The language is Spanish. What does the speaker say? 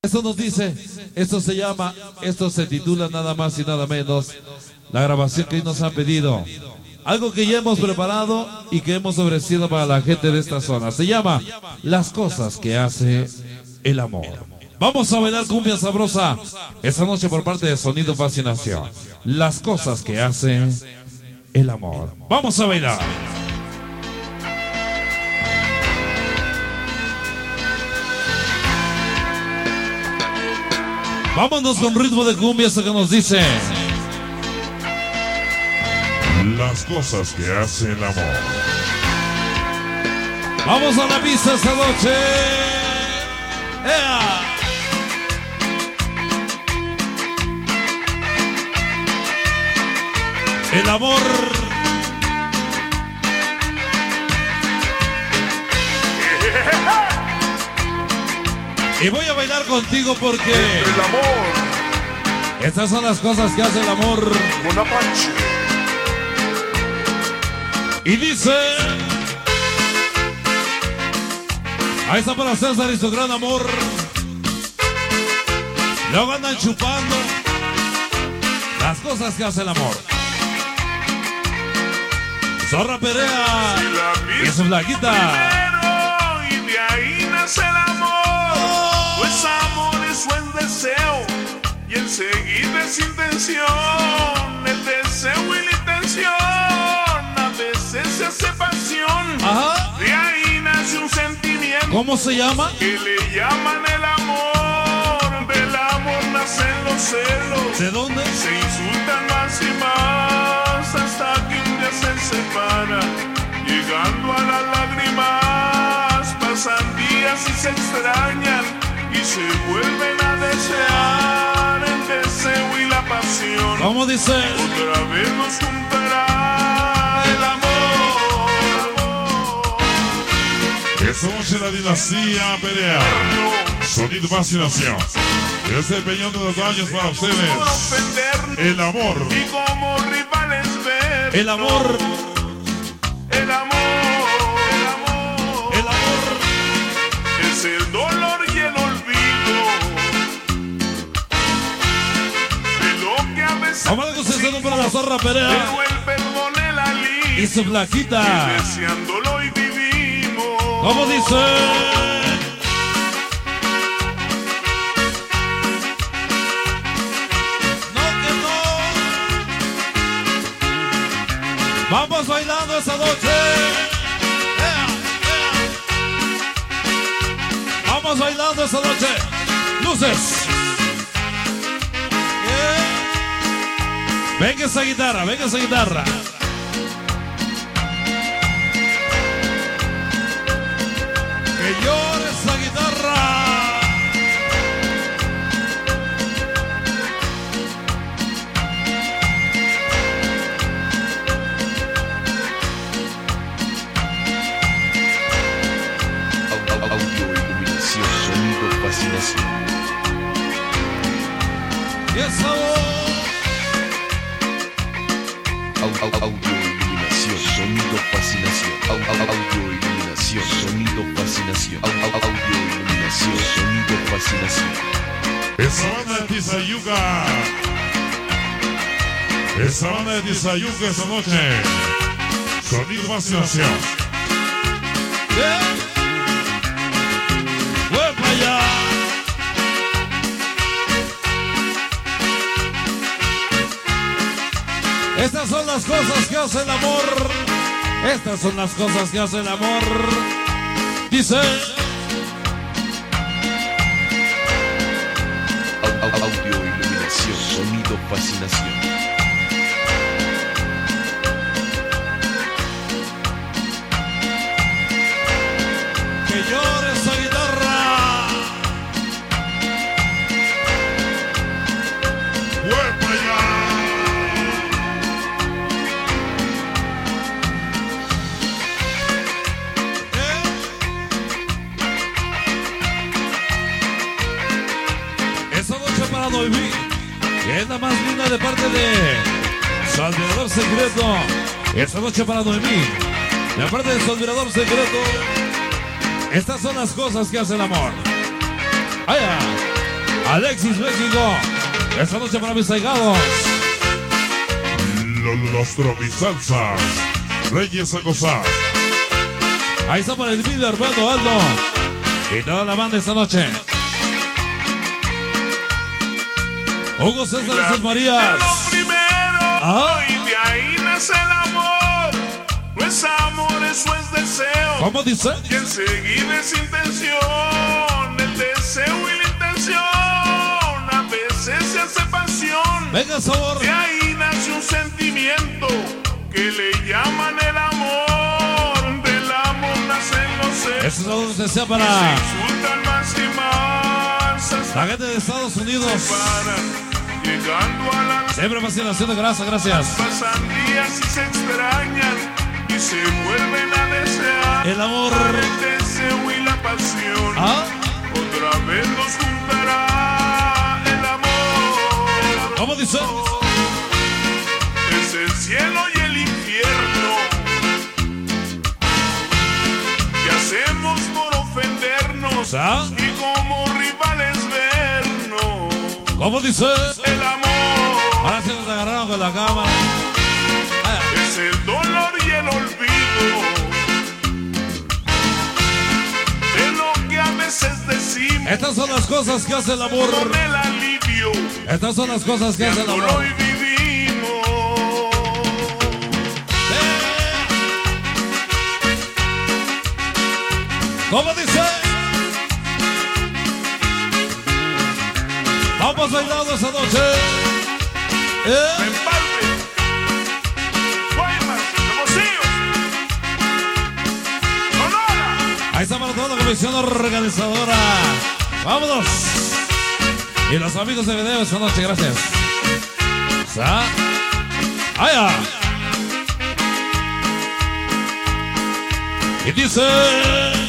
Esto nos dice, esto se llama, esto se titula nada más y nada menos, la grabación que hoy nos han pedido. Algo que ya hemos preparado y que hemos ofrecido para la gente de esta zona. Se llama Las cosas que hace el amor. Vamos a bailar cumbia sabrosa esta noche por parte de Sonido Fascinación. Las cosas que hace el amor. Vamos a bailar. Vámonos con ritmo de cumbia, eso que nos dice. Las cosas que hace el amor. Vamos a la pista esta noche. ¡Ea! El amor. Y voy a bailar contigo porque el amor. Estas son las cosas que hace el amor. Bonaparte. Y dice, ahí está para César y su gran amor. Luego andan chupando las cosas que hace el amor. Zorra Perea y su flaquita. Y de ahí nace el amor. Pues amor es buen deseo y enseguida es intención. El deseo y la intención a veces se hace pasión. Ajá. De ahí nace un sentimiento. ¿Cómo se llama? Que le llaman el amor. Del amor nacen los celos. ¿De dónde? Se insultan más y más hasta que un día se separan, llegando a las lágrimas. Pasan días y se extrañan y se vuelven a desear. El deseo y la pasión. ¿Cómo dice? Otra vez nos juntará el amor. Esta noche la dinastía Perea. Sonido Fascinación. Desde el Peñón de los Años para ustedes. El amor. Y como rivales ver. El amor. El amor. El amor. El amor. Es el dolor y el olvido de lo que a veces. Vamos a conceder para la Zorra Perea Pero el perdón, el alivio. y su flaquita. Deseándolo y vivimos. ¿Cómo dice? Vamos bailando esta noche. ¡Ea! Vamos bailando esta noche. Luces. Venga esa guitarra, venga esa guitarra. Que llore esa guitarra. Audio, iluminación, sonido, fascinación. Y esa voz. Audio, iluminación, sonido, fascinación. Audio, iluminación, sonido, fascinación. Audio, iluminación, sonido, fascinación. Esa banda de Tizayuca. Esa banda de Tizayuca esta noche. Sonido Fascinación. ¡Voy para allá! Estas son las cosas que hace el amor. Estas son las cosas que hace el amor. Dice. Audio, iluminación, sonido, fascinación. Que llore esa guitarra. ¡Voy para allá! Esa noche para Noemí, que es la más linda de parte de su admirador secreto. Esta noche para Noemí, de parte de su admirador secreto. Estas son las cosas que hace el amor. ¡Allá! Alexis México. Esta noche para mis ahijados. Los tropisalsas. Reyes a gozar. Ahí está para el video Armando Aldo. Y toda la banda esta noche. Hugo César de Jesús Marías. Lo primero, y de ahí nace el amor. No es amor, eso es deseo. ¿Cómo dice? Y enseguida es intención. El deseo y la intención a veces se hace pasión. Venga, sabor. De ahí nace un sentimiento que le llaman el amor. Del amor nacen los seres. Eso es algo que se desea para Se insultan más y más hasta la gente de Estados Unidos. que se paran. Llegando a la Siempre fascinación de grasa, gracias. pasan días y se extrañan y se vuelven a desear. El amor. El deseo y la pasión otra vez nos juntará. El amor ¿Cómo dice? es el cielo y el infierno. ¿Qué hacemos por ofendernos y como rivales vernos? ¿Cómo dice? El amor Ahora sí nos agarraron con la cámara. es el dolor y el olvido de lo que a veces decimos. Estas son las cosas que hace el amor. Con el alivio Estas son las cosas que hace el amor. hoy vivimos. ¿Cómo dice? Vamos bailando esa noche. Empalme, Guaymas, Hermosillo, Sonora. Ahí está para toda la comisión organizadora. Vámonos. Y los amigos de video esta noche, gracias. ¡Allá! Y dice...